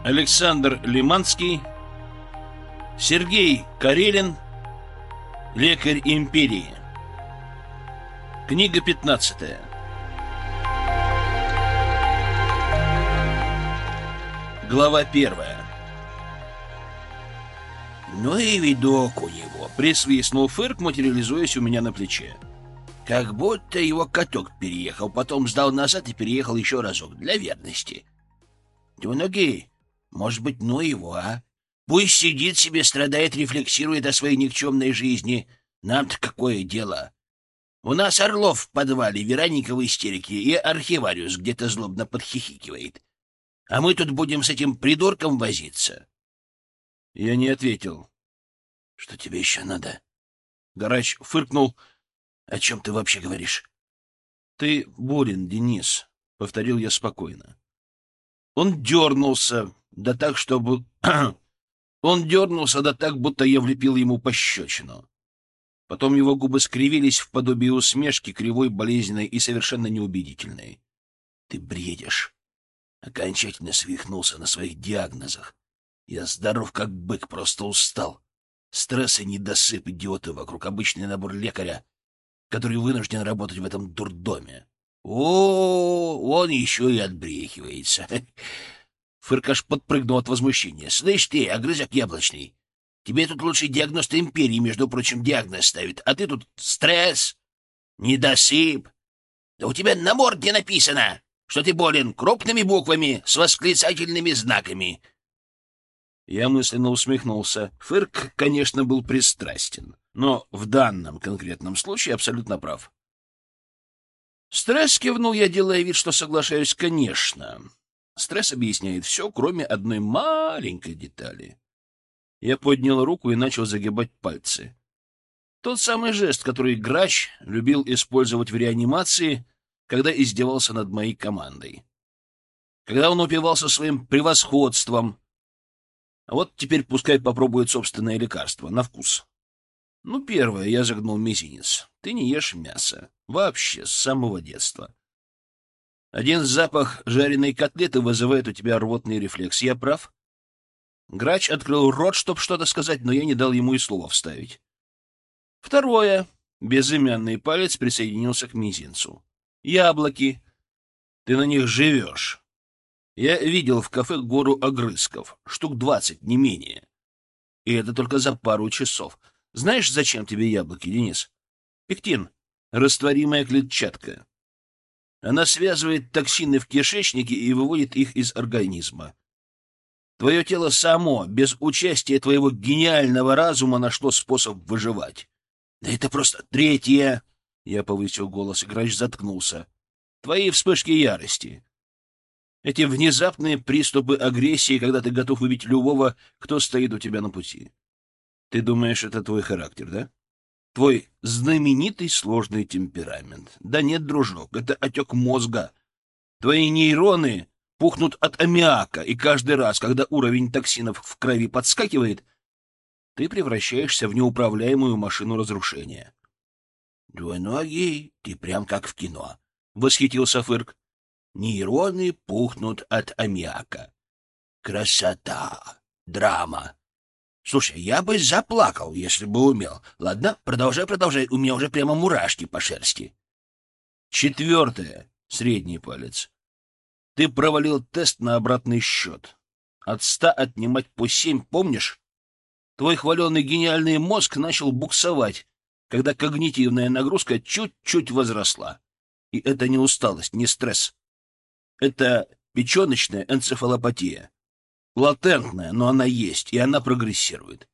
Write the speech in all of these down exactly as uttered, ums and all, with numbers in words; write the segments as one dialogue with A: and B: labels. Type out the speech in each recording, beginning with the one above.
A: Александр Лиманский, Сергей Карелин, Лекарь империи. Книга пятнадцатая. Глава первая. Ну и видок у него, присвистнул Фырк, материализуясь у меня на плече. Как будто его каток переехал, потом сдал назад и переехал еще разок, для верности. Двуногий, может быть, ну его, а? Пусть сидит себе, страдает, рефлексирует о своей никчемной жизни. Нам-то какое дело? У нас Орлов в подвале, Вероника в истерике, и архивариус где-то злобно подхихикивает. А мы тут будем с этим придурком возиться. Я не ответил. Что тебе еще надо? Гарач фыркнул. О чем ты вообще говоришь? Ты болен, Денис, — повторил я спокойно. Он дернулся, да так, чтобы... Он дернулся, да так, будто я влепил ему пощечину. Потом его губы скривились в подобии усмешки, кривой, болезненной и совершенно неубедительной. Ты бредишь. Окончательно свихнулся на своих диагнозах. Я здоров, как бык, просто устал. Стресс и недосып, идиоты вокруг, обычный набор лекаря, который вынужден работать в этом дурдоме. О, он еще и отбрехивается. Фыркаш подпрыгнул от возмущения. Слышь ты, огрызок яблочный, тебе тут лучший диагност империи, между прочим, диагноз ставит, а ты тут стресс, недосып. Да у тебя на морде написано, что ты болен, крупными буквами с восклицательными знаками. Я мысленно усмехнулся. Фырк, конечно, был пристрастен, но в данном конкретном случае абсолютно прав. Стресс, кивнул я, делая вид, что соглашаюсь, конечно. Стресс объясняет все, кроме одной маленькой детали. Я поднял руку и начал загибать пальцы. Тот самый жест, который Грач любил использовать в реанимации, когда издевался над моей командой. Когда он упивался своим превосходством. А вот теперь пускай попробует собственное лекарство, на вкус. Ну, первое, я загнул мизинец. Ты не ешь мясо. Вообще, с самого детства. Один запах жареной котлеты вызывает у тебя рвотный рефлекс. Я прав? Грач открыл рот, чтобы что-то сказать, но я не дал ему и слова вставить. Второе. Безымянный палец присоединился к мизинцу. Яблоки. Ты на них живешь. Я видел в кафе гору огрызков. Штук двадцать, не менее. И это только за пару часов. Знаешь, зачем тебе яблоки, Денис? Пектин. Растворимая клетчатка. Она связывает токсины в кишечнике и выводит их из организма. Твое тело само, без участия твоего гениального разума, нашло способ выживать. Да это просто третье. Я повысил голос, и Грач заткнулся. Твои вспышки ярости. Эти внезапные приступы агрессии, когда ты готов убить любого, кто стоит у тебя на пути. Ты думаешь, это твой характер, да? Твой знаменитый сложный темперамент. Да нет, дружок, это отек мозга. Твои нейроны пухнут от аммиака, и каждый раз, когда уровень токсинов в крови подскакивает, ты превращаешься в неуправляемую машину разрушения. Двуногий, ты прям как в кино, — восхитился Фырк. Нейроны пухнут от аммиака. Красота, драма. Слушай, я бы заплакал, если бы умел. Ладно, продолжай, продолжай, у меня уже прямо мурашки по шерсти. Четвертое, средний палец. Ты провалил тест на обратный счет. От ста отнимать по семь, помнишь? Твой хваленый гениальный мозг начал буксовать, когда когнитивная нагрузка чуть-чуть возросла. И это не усталость, не стресс. Это печеночная энцефалопатия. Латентная, но она есть, и она прогрессирует.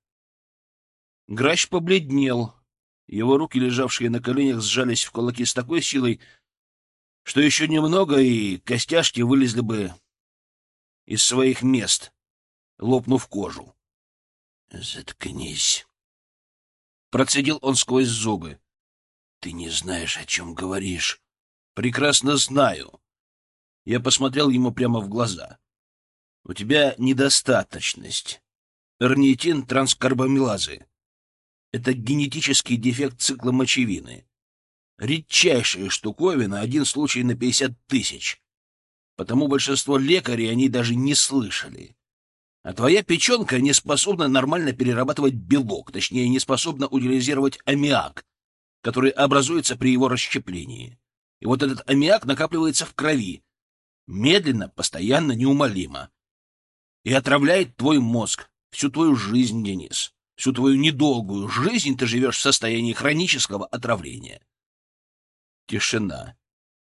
A: Грач побледнел. Его руки, лежавшие на коленях, сжались в кулаки с такой силой, что еще немного, и костяшки вылезли бы из своих мест, лопнув кожу. — Заткнись. Процедил он сквозь зубы. — Ты не знаешь, о чем говоришь. — Прекрасно знаю. Я посмотрел ему прямо в глаза. У тебя недостаточность. Орнитин транскарбамилазы. Это генетический дефект цикла мочевины. Редчайшая штуковина, один случай на пятьдесят тысяч. Потому большинство лекарей о ней даже не слышали. А твоя печенка не способна нормально перерабатывать белок, точнее, не способна утилизировать аммиак, который образуется при его расщеплении. И вот этот аммиак накапливается в крови, медленно, постоянно, неумолимо, и отравляет твой мозг, всю твою жизнь, Денис. Всю твою недолгую жизнь ты живешь в состоянии хронического отравления. Тишина.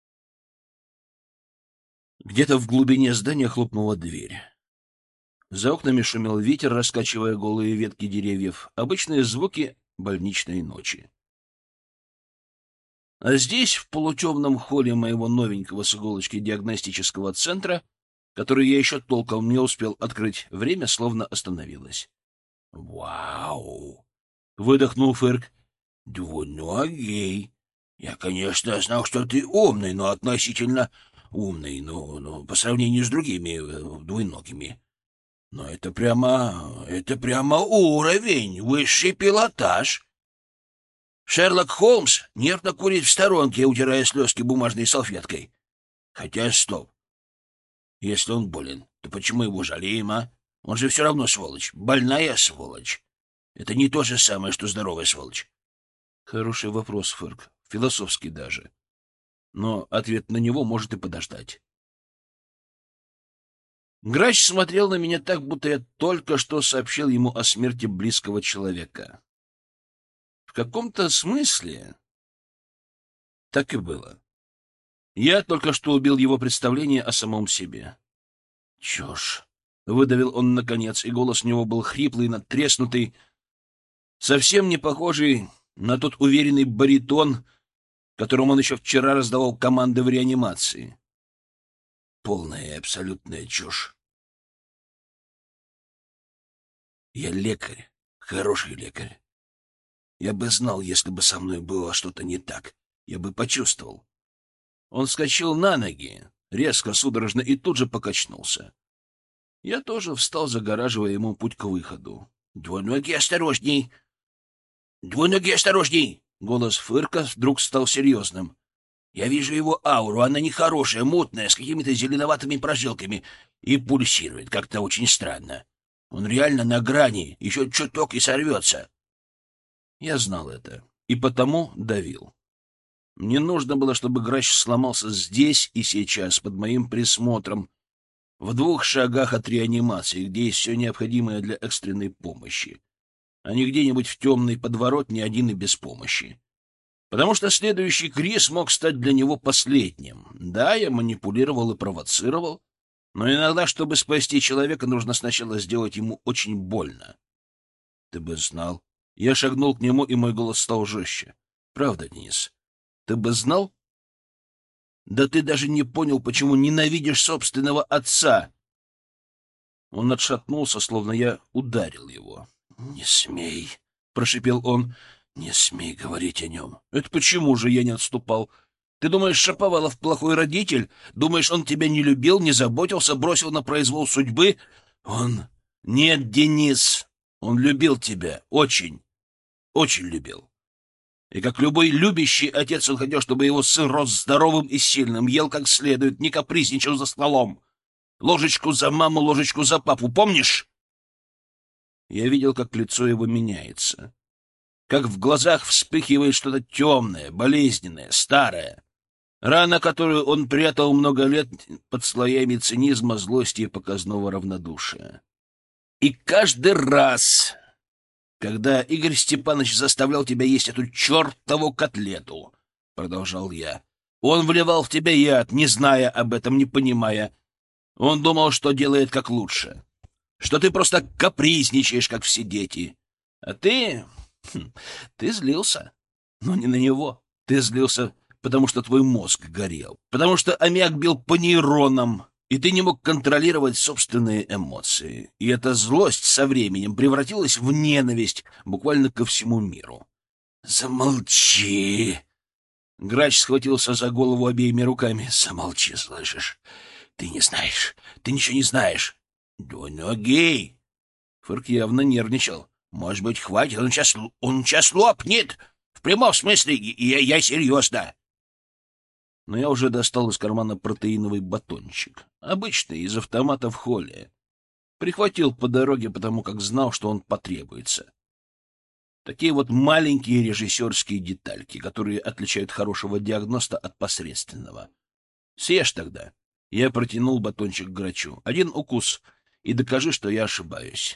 A: Где-то в глубине здания хлопнула дверь. За окнами шумел ветер, раскачивая голые ветки деревьев. Обычные звуки больничной ночи. А здесь, в полутемном холле моего новенького с иголочки диагностического центра, который я еще толком не успел открыть, время словно остановилось. «Вау!» — выдохнул Фырк. «Двуногий. Я, конечно, знал, что ты умный, но относительно умный, ну, ну, по сравнению с другими э, двуногими. Но это прямо... это прямо уровень, высший пилотаж. Шерлок Холмс нервно курит в сторонке, утирая слезки бумажной салфеткой. Хотя, стоп. Если он болен, то почему его жалеем, а? Он же все равно сволочь. Больная сволочь. Это не то же самое, что здоровая сволочь. Хороший вопрос, Фырк. Философский даже. Но ответ на него может и подождать. Грач смотрел на меня так, будто я только что сообщил ему о смерти близкого человека. В каком-то смысле так и было. Я только что убил его представление о самом себе. Чушь. — выдавил он наконец, и голос у него был хриплый, надтреснутый, совсем не похожий на тот уверенный баритон, которым он еще вчера раздавал команды в реанимации. Полная и абсолютная чушь. Я лекарь, хороший лекарь. Я бы знал, если бы со мной было что-то не так. Я бы почувствовал. Он вскочил на ноги, резко, судорожно, и тут же покачнулся. Я тоже встал, загораживая ему путь к выходу. — Двуногий, осторожней! Двуногий, осторожней! Голос Фырка вдруг стал серьезным. — Я вижу его ауру, она нехорошая, мутная, с какими-то зеленоватыми прожилками, и пульсирует как-то очень странно. Он реально на грани, еще чуток и сорвется. Я знал это, и потому давил. Мне нужно было, чтобы Грач сломался здесь и сейчас, под моим присмотром, в двух шагах от реанимации, где есть все необходимое для экстренной помощи, а не где-нибудь в темной подворотне один и без помощи. Потому что следующий Крис мог стать для него последним. Да, я манипулировал и провоцировал, но иногда, чтобы спасти человека, нужно сначала сделать ему очень больно. Ты бы знал. Я шагнул к нему, и мой голос стал жестче. Правда, Денис? Ты бы знал? Да ты даже не понял, почему ненавидишь собственного отца. Он отшатнулся, словно я ударил его. — Не смей, — прошипел он, — не смей говорить о нем. — Это почему же я не отступал? Ты думаешь, Шаповалов плохой родитель? Думаешь, он тебя не любил, не заботился, бросил на произвол судьбы? Он... Нет, Денис, он любил тебя. Очень, очень любил. И как любой любящий отец, он хотел, чтобы его сын рос здоровым и сильным, ел как следует, не капризничал за столом. Ложечку за маму, ложечку за папу, помнишь? Я видел, как лицо его меняется, как в глазах вспыхивает что-то темное, болезненное, старое. Рана, которую он прятал много лет под слоями цинизма, злости и показного равнодушия. И каждый раз... Когда Игорь Степанович заставлял тебя есть эту чертову котлету, — продолжал я, — он вливал в тебя яд, не зная об этом, не понимая. Он думал, что делает как лучше, что ты просто капризничаешь, как все дети. А ты... Хм, ты злился. Но не на него. Ты злился, потому что твой мозг горел, потому что аммиак бил по нейронам, и ты не мог контролировать собственные эмоции. И эта злость со временем превратилась в ненависть буквально ко всему миру. «Замолчи!» Грач схватился за голову обеими руками. «Замолчи, слышишь? Ты не знаешь. Ты ничего не знаешь». «Двуногий!» Фырк явно нервничал. «Может быть, хватит? Он сейчас, он сейчас лопнет! В прямом смысле, я, я серьезно!» Но я уже достал из кармана протеиновый батончик. Обычный, из автомата в холле. Прихватил по дороге, потому как знал, что он потребуется. Такие вот маленькие режиссерские детальки, которые отличают хорошего диагноста от посредственного. Съешь тогда. Я протянул батончик грачу. Один укус, и докажи, что я ошибаюсь.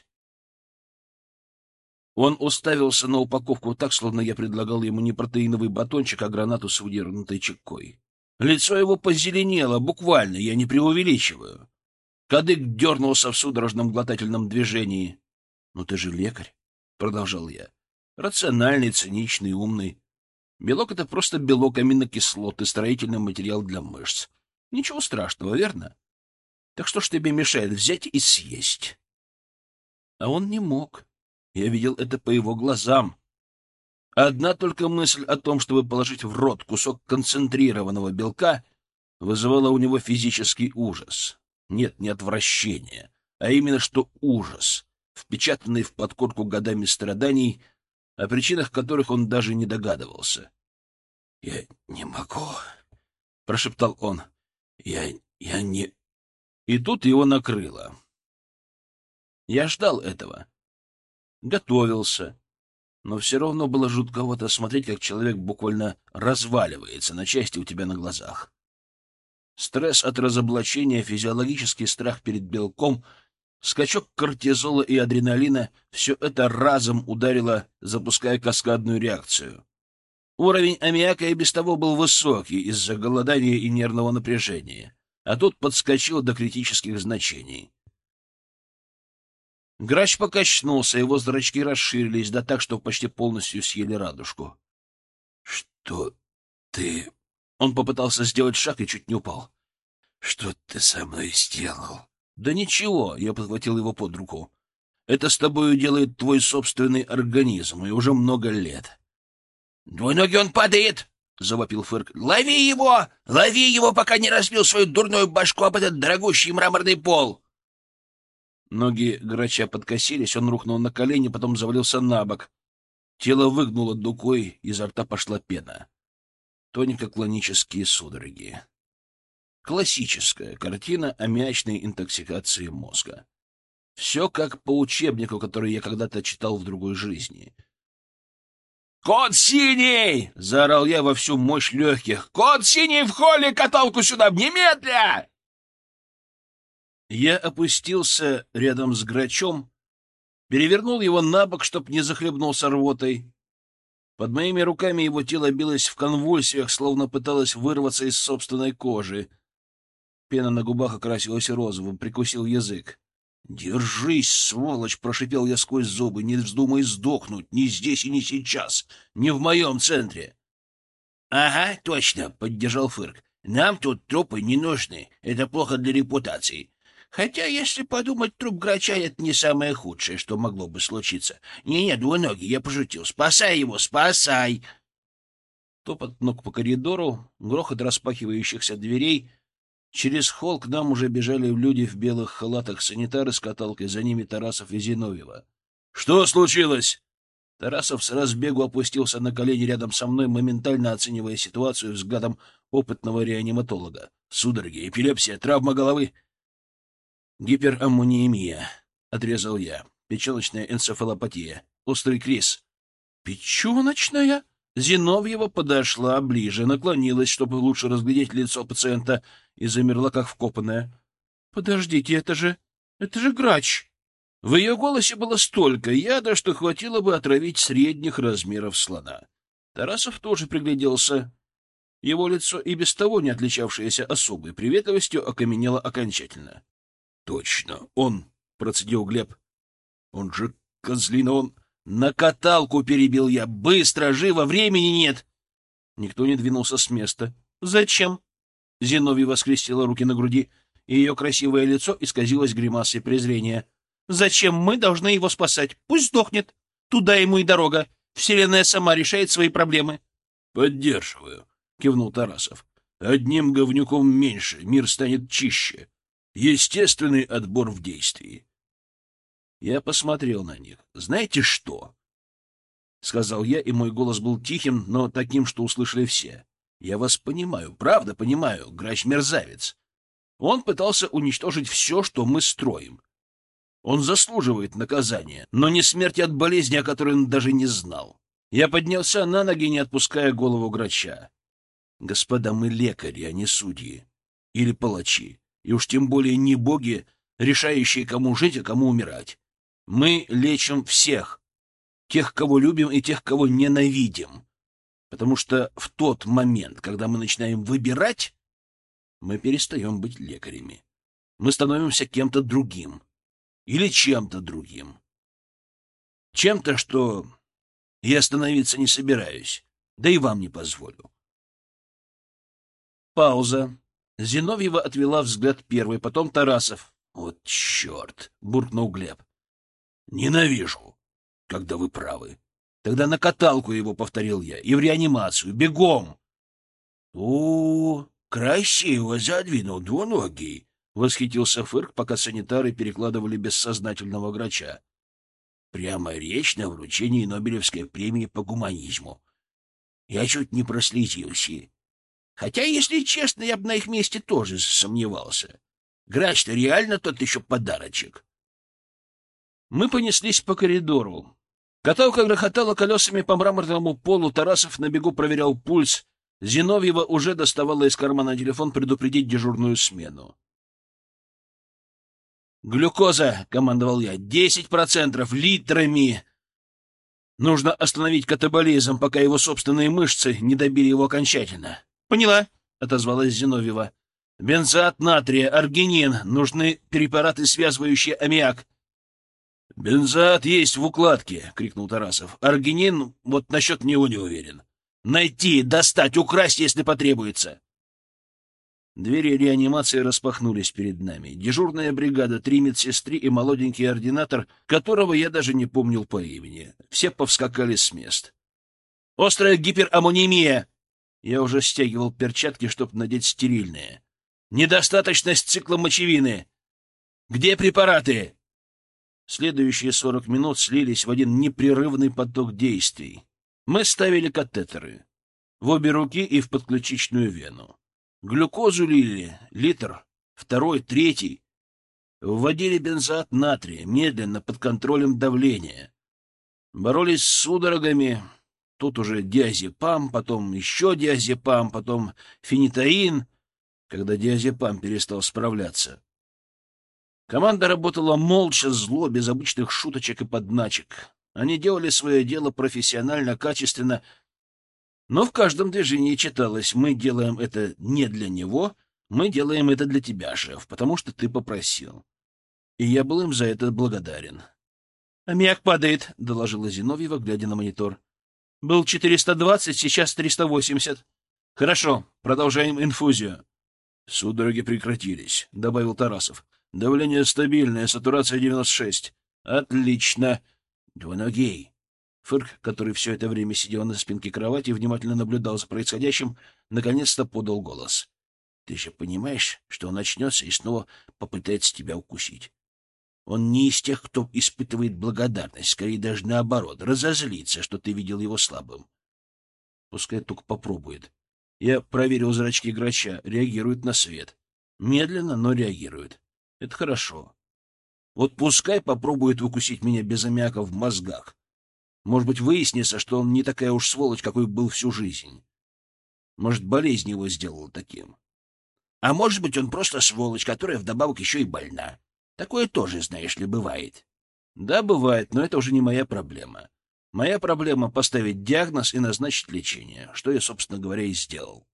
A: Он уставился на упаковку так, словно я предлагал ему не протеиновый батончик, а гранату с выдернутой чекой. Лицо его позеленело, буквально, я не преувеличиваю. Кадык дернулся в судорожном глотательном движении. — Ну ты же лекарь, — продолжал я. — Рациональный, циничный, умный. Белок — это просто белок, аминокислоты, строительный материал для мышц. Ничего страшного, верно? Так что ж тебе мешает взять и съесть? А он не мог. Я видел это по его глазам. Одна только мысль о том, чтобы положить в рот кусок концентрированного белка, вызывала у него физический ужас. Нет, не отвращение, а именно что ужас, впечатанный в подкорку годами страданий, о причинах которых он даже не догадывался. — Я не могу, — прошептал он. — Я... я не... И тут его накрыло. Я ждал этого. Готовился. Но все равно было жутковато смотреть, как человек буквально разваливается на части у тебя на глазах. Стресс от разоблачения, физиологический страх перед белком, скачок кортизола и адреналина — все это разом ударило, запуская каскадную реакцию. Уровень аммиака и без того был высокий из-за голодания и нервного напряжения, а тут подскочил до критических значений. Грач покачнулся, его зрачки расширились, да так, что почти полностью съели радужку. — Что ты... Он попытался сделать шаг и чуть не упал. — Что ты со мной сделал? — Да ничего, — я подхватил его под руку. — Это с тобою делает твой собственный организм, и уже много лет. — Двуногий он падает! — завопил Фырк. — Лови его! Лови его, пока не разбил свою дурную башку об этот дорогущий мраморный пол! Ноги Грача подкосились, он рухнул на колени, потом завалился на бок. Тело выгнуло дугой, изо рта пошла пена. Тонико-клонические судороги. Классическая картина аммиачной интоксикации мозга. Все как по учебнику, который я когда-то читал в другой жизни. «Кот синий!» — заорал я во всю мощь легких. «Кот синий в холле! Каталку сюда! Немедля!» Я опустился рядом с Грачом, перевернул его на бок, чтоб не захлебнулся рвотой. Под моими руками его тело билось в конвульсиях, словно пыталось вырваться из собственной кожи. Пена на губах окрасилась розовым, прикусил язык. «Держись, сволочь!» — прошипел я сквозь зубы. «Не вздумай сдохнуть! Ни здесь и ни сейчас! Не в моем центре!» «Ага, точно!» — поддержал Фырк. «Нам тут трупы не нужны. Это плохо для репутации. Хотя, если подумать, труп Грача — это не самое худшее, что могло бы случиться. Не-не, двуногий, я пошутил. Спасай его, спасай!» Топот ног по коридору, грохот распахивающихся дверей. Через холл к нам уже бежали люди в белых халатах, санитары с каталкой, за ними Тарасов и Зиновьева. «Что случилось?» Тарасов с разбегу опустился на колени рядом со мной, моментально оценивая ситуацию взглядом опытного реаниматолога. «Судороги, эпилепсия, травма головы». «Гипераммониемия», — отрезал я. «Печеночная энцефалопатия. Острый криз». «Печеночная?» Зиновьева подошла ближе, наклонилась, чтобы лучше разглядеть лицо пациента, и замерла, как вкопанная. «Подождите, это же... это же Грач!» В ее голосе было столько яда, что хватило бы отравить средних размеров слона. Тарасов тоже пригляделся. Его лицо, и без того не отличавшееся особой приветливостью, окаменело окончательно. — Точно, он, — процедил Глеб. — Он же козлина, он... «На каталку!» — перебил я. «Быстро, живо, времени нет!» Никто не двинулся с места. «Зачем?» Зиновьева скрестила руки на груди, и ее красивое лицо исказилось гримасой презрения. «Зачем мы должны его спасать? Пусть сдохнет. Туда ему и дорога. Вселенная сама решает свои проблемы». «Поддерживаю», — кивнул Тарасов. «Одним говнюком меньше, мир станет чище. Естественный отбор в действии». Я посмотрел на них. «Знаете что?» — сказал я, и мой голос был тихим, но таким, что услышали все. «Я вас понимаю, правда понимаю, Грач — мерзавец. Он пытался уничтожить все, что мы строим. Он заслуживает наказания, но не смерти от болезни, о которой он даже не знал. Я поднялся на ноги, не отпуская голову грача. Господа, мы лекари, а не судьи. Или палачи. И уж тем более не боги, решающие, кому жить, а кому умирать. Мы лечим всех. Тех, кого любим, и тех, кого ненавидим. Потому что в тот момент, когда мы начинаем выбирать, мы перестаем быть лекарями. Мы становимся кем-то другим. Или чем-то другим. Чем-то, что я становиться не собираюсь, да и вам не позволю. Пауза. Зиновьева отвела взгляд первой, потом Тарасов. «Вот черт!» — буркнул Глеб. «Ненавижу, когда вы правы. Тогда на каталку его, — повторил я, — и в реанимацию. Бегом!» «О, красиво задвинул двуногий!» — восхитился Фырк, пока санитары перекладывали бессознательного грача. «Прямо речь на вручении Нобелевской премии по гуманизму. Я чуть не прослезился. Хотя, если честно, я бы на их месте тоже сомневался. Грач-то реально тот еще подарочек». Мы понеслись по коридору. Каталка грохотала колесами по мраморному полу, Тарасов на бегу проверял пульс. Зиновьева уже доставала из кармана телефон предупредить дежурную смену. «Глюкоза!» — командовал я. «Десять процентов! Литрами!» Нужно остановить катаболизм, пока его собственные мышцы не добили его окончательно. «Поняла!» — отозвалась Зиновьева. «Бензоат натрия, аргинин. Нужны препараты, связывающие аммиак». «Бензоат есть в укладке!» — крикнул Тарасов. «Аргинин, вот насчет него не уверен. Найти, достать, украсть, если потребуется». Двери реанимации распахнулись перед нами. Дежурная бригада, три медсестры и молоденький ординатор, которого я даже не помнил по имени. Все повскакали с мест. «Острая гипераммонимия!» Я уже стягивал перчатки, чтобы надеть стерильные. «Недостаточность цикла мочевины! Где препараты?» Следующие сорок минут слились в один непрерывный поток действий. Мы ставили катетеры в обе руки и в подключичную вену. Глюкозу лили, литр, второй, третий. Вводили бензоат натрия, медленно, под контролем давления. Боролись с судорогами. Тут уже диазепам, потом еще диазепам, потом фенитоин, когда диазепам перестал справляться. Команда работала молча, зло, без обычных шуточек и подначек. Они делали свое дело профессионально, качественно, но в каждом движении читалось: мы делаем это не для него, мы делаем это для тебя, шеф, потому что ты попросил. И я был им за это благодарен. «Аммиак падает», — доложила Зиновьева, глядя на монитор. «Был четыреста двадцать, сейчас триста восемьдесят. Хорошо, продолжаем инфузию». «Судороги прекратились», — добавил Тарасов. «Давление стабильное, сатурация девяносто шесть. Отлично. Двуногий». Фырк, который все это время сидел на спинке кровати и внимательно наблюдал за происходящим, наконец-то подал голос. «Ты же понимаешь, что он начнется и снова попытается тебя укусить? Он не из тех, кто испытывает благодарность, скорее даже наоборот, разозлится, что ты видел его слабым. Пускай только попробует. Я проверил зрачки грача, реагирует на свет. Медленно, но реагирует. Это хорошо. Вот пускай попробует укусить меня без аммиака в мозгах. Может быть, выяснится, что он не такая уж сволочь, какой был всю жизнь. Может, болезнь его сделала таким. А может быть, он просто сволочь, которая вдобавок еще и больна. Такое тоже, знаешь ли, бывает. Да, бывает, но это уже не моя проблема. Моя проблема — поставить диагноз и назначить лечение, что я, собственно говоря, и сделал.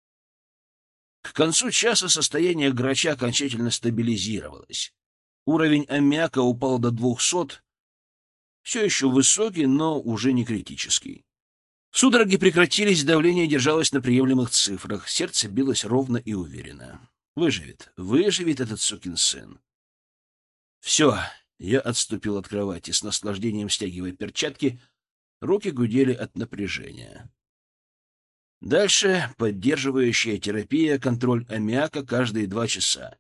A: К концу часа состояние грача окончательно стабилизировалось. Уровень аммиака упал до двухсот, все еще высокий, но уже не критический. Судороги прекратились, давление держалось на приемлемых цифрах, сердце билось ровно и уверенно. Выживет, выживет этот сукин сын. Все, я отступил от кровати, с наслаждением стягивая перчатки, руки гудели от напряжения. Дальше поддерживающая терапия, контроль аммиака каждые два часа.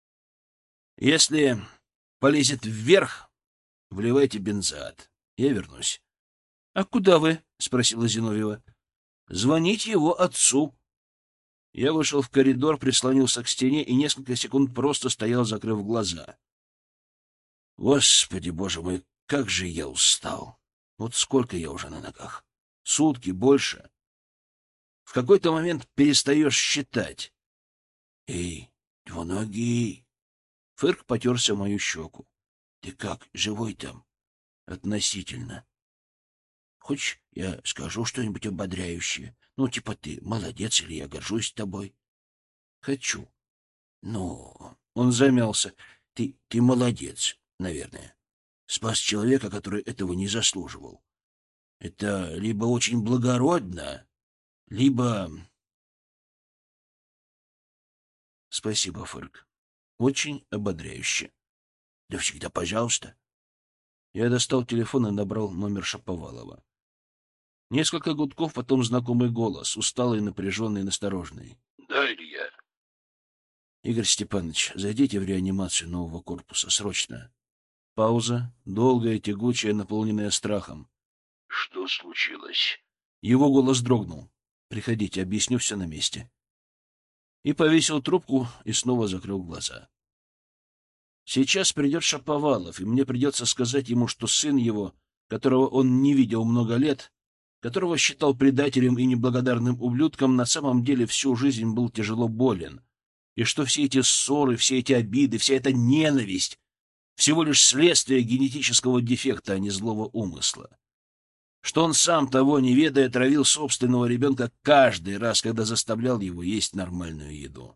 A: Если полезет вверх, вливайте бензоат. Я вернусь. — А куда вы? — спросила Зиновьева. — Звонить его отцу. Я вышел в коридор, прислонился к стене и несколько секунд просто стоял, закрыв глаза. Господи, боже мой, как же я устал! Вот сколько я уже на ногах? Сутки, больше. В какой-то момент перестаешь считать. Эй, двуногий! Фырк потерся в мою щеку. Ты как, живой там? Относительно. Хочешь, я скажу что-нибудь ободряющее? Ну, типа ты молодец, или я горжусь тобой? Хочу. Ну, он замялся. Ты, ты молодец, наверное. Спас человека, который этого не заслуживал. Это либо очень благородно, либо... Спасибо, Фырк. Очень ободряюще. Да всегда пожалуйста. Я достал телефон и набрал номер Шаповалова. Несколько гудков, потом знакомый голос, усталый, напряженный, настороженный. — Да, Илья. — Игорь Степанович, зайдите в реанимацию нового корпуса. Срочно. Пауза, долгая, тягучая, наполненная страхом. — Что случилось? Его голос дрогнул. — Приходите, объясню все на месте. И повесил трубку и снова закрыл глаза. Сейчас придет Шаповалов, и мне придется сказать ему, что сын его, которого он не видел много лет, которого считал предателем и неблагодарным ублюдком, на самом деле всю жизнь был тяжело болен, и что все эти ссоры, все эти обиды, вся эта ненависть — всего лишь следствие генетического дефекта, а не злого умысла. Что он сам, того не ведая, травил собственного ребенка каждый раз, когда заставлял его есть нормальную еду.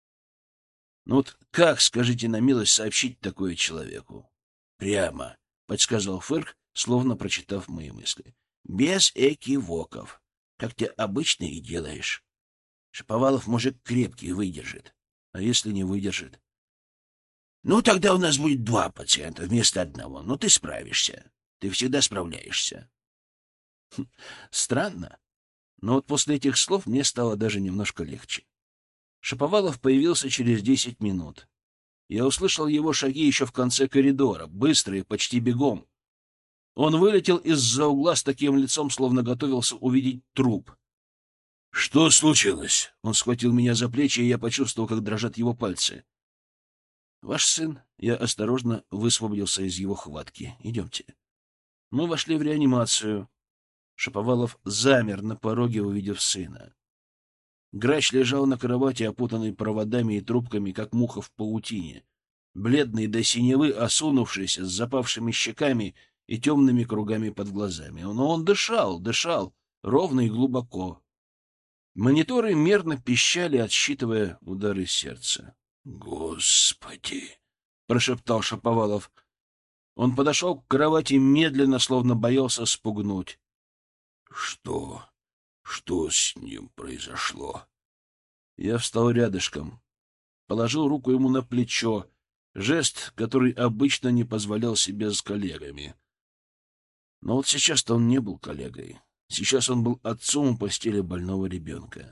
A: Ну вот как, скажите на милость, сообщить такое человеку? Прямо, — подсказал Фырк, словно прочитав мои мысли. Без экивоков, как ты обычно и делаешь. Шаповалов мужик крепкий, выдержит. А если не выдержит? Ну, тогда у нас будет два пациента вместо одного. Но ты справишься. Ты всегда справляешься. Хм, странно. Но вот после этих слов мне стало даже немножко легче. Шаповалов появился через десять минут. Я услышал его шаги еще в конце коридора, быстрые, почти бегом. Он вылетел из-за угла с таким лицом, словно готовился увидеть труп. — Что случилось? Он схватил меня за плечи, и я почувствовал, как дрожат его пальцы. — Ваш сын. Я осторожно высвободился из его хватки. — Идемте. Мы вошли в реанимацию. Шаповалов замер на пороге, увидев сына. Грач лежал на кровати, опутанный проводами и трубками, как муха в паутине, бледный до синевы, осунувшийся, с запавшими щеками и темными кругами под глазами. Но он дышал, дышал, ровно и глубоко. Мониторы мерно пищали, отсчитывая удары сердца. — Господи! — прошептал Шаповалов. Он подошел к кровати медленно, словно боялся спугнуть. — Что? Что с ним произошло? Я встал рядышком, положил руку ему на плечо, жест, который обычно не позволял себе с коллегами. Но вот сейчас-то он не был коллегой. Сейчас он был отцом у постели больного ребенка.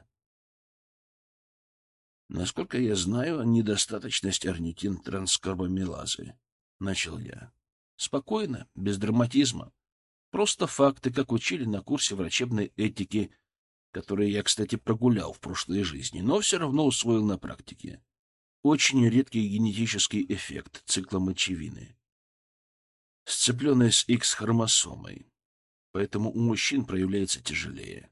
A: Насколько я знаю, недостаточность орнитин-транскарбамилазы. Начал я. Спокойно, без драматизма. Просто факты, как учили на курсе врачебной этики, которые я, кстати, прогулял в прошлой жизни, но все равно усвоил на практике. Очень редкий генетический эффект цикла мочевины, сцепленный с Х-хромосомой, поэтому у мужчин проявляется тяжелее.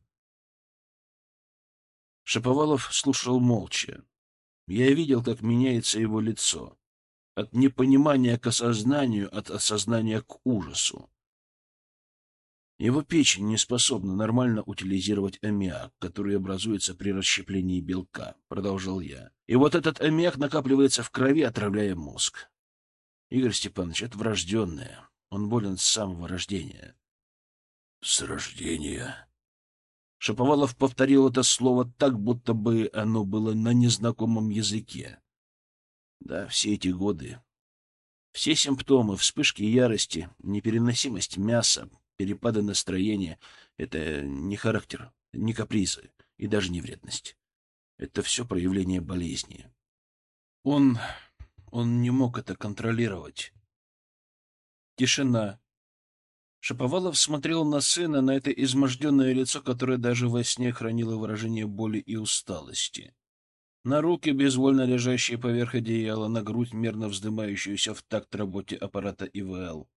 A: Шаповалов слушал молча. Я видел, как меняется его лицо. От непонимания к осознанию, от осознания к ужасу. Его печень не способна нормально утилизировать аммиак, который образуется при расщеплении белка, — продолжал я. И вот этот аммиак накапливается в крови, отравляя мозг. Игорь Степанович, это врожденное. Он болен с самого рождения. — С рождения? Шаповалов повторил это слово так, будто бы оно было на незнакомом языке. Да, все эти годы. Все симптомы, вспышки ярости, непереносимость мяса, перепады настроения — это не характер, не капризы и даже не вредность. Это все проявление болезни. Он... он не мог это контролировать. Тишина. Шаповалов смотрел на сына, на это изможденное лицо, которое даже во сне хранило выражение боли и усталости. На руки, безвольно лежащие поверх одеяла, на грудь, мерно вздымающуюся в такт работе аппарата ИВЛ.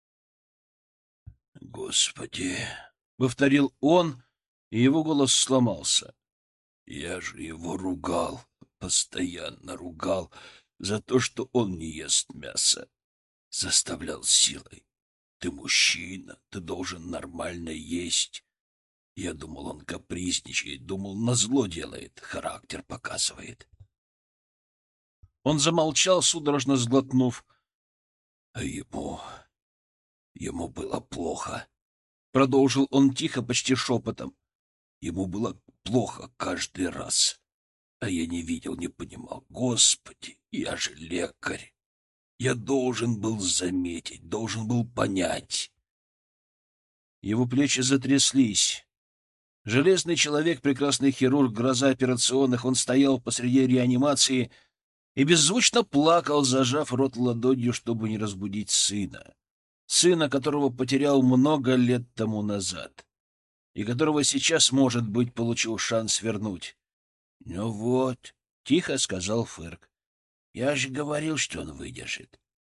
A: «Господи!» — повторил он, и его голос сломался. «Я же его ругал, постоянно ругал за то, что он не ест мясо. Заставлял силой. Ты мужчина, ты должен нормально есть. Я думал, он капризничает, думал, назло делает, характер показывает». Он замолчал, судорожно сглотнув. «А ему... ему было плохо», — продолжил он тихо, почти шепотом. «Ему было плохо каждый раз, а я не видел, не понимал. Господи, я же лекарь. Я должен был заметить, должен был понять». Его плечи затряслись. Железный человек, прекрасный хирург, гроза операционных, он стоял посреди реанимации и беззвучно плакал, зажав рот ладонью, чтобы не разбудить сына. Сына, которого потерял много лет тому назад, и которого сейчас, может быть, получил шанс вернуть. — Ну вот, — тихо сказал Фырк, — я же говорил, что он выдержит.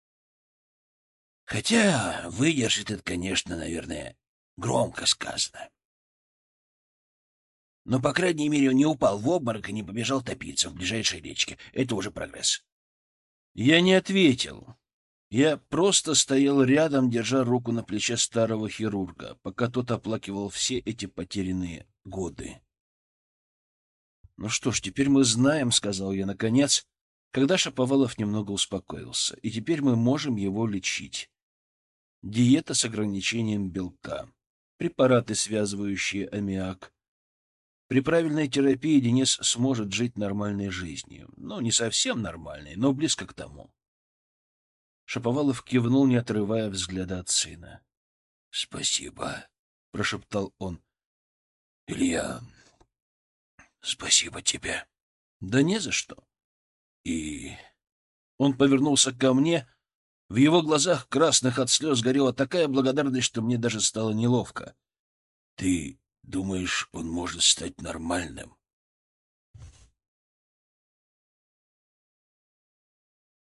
A: Хотя выдержит это, конечно, наверное, громко сказано. Но, по крайней мере, он не упал в обморок и не побежал топиться в ближайшей речке. Это уже прогресс. Я не ответил. Я просто стоял рядом, держа руку на плече старого хирурга, пока тот оплакивал все эти потерянные годы. «Ну что ж, теперь мы знаем», — сказал я наконец, когда Шаповалов немного успокоился, «и теперь мы можем его лечить. Диета с ограничением белка, препараты, связывающие аммиак. При правильной терапии Денис сможет жить нормальной жизнью. Ну, не совсем нормальной, но близко к тому». Шаповалов кивнул, не отрывая взгляда от сына. — Спасибо, — прошептал он. — Илья, спасибо тебе. — Да не за что. И он повернулся ко мне. В его глазах, красных от слез, горела такая благодарность, что мне даже стало неловко. — Ты думаешь, он может стать нормальным?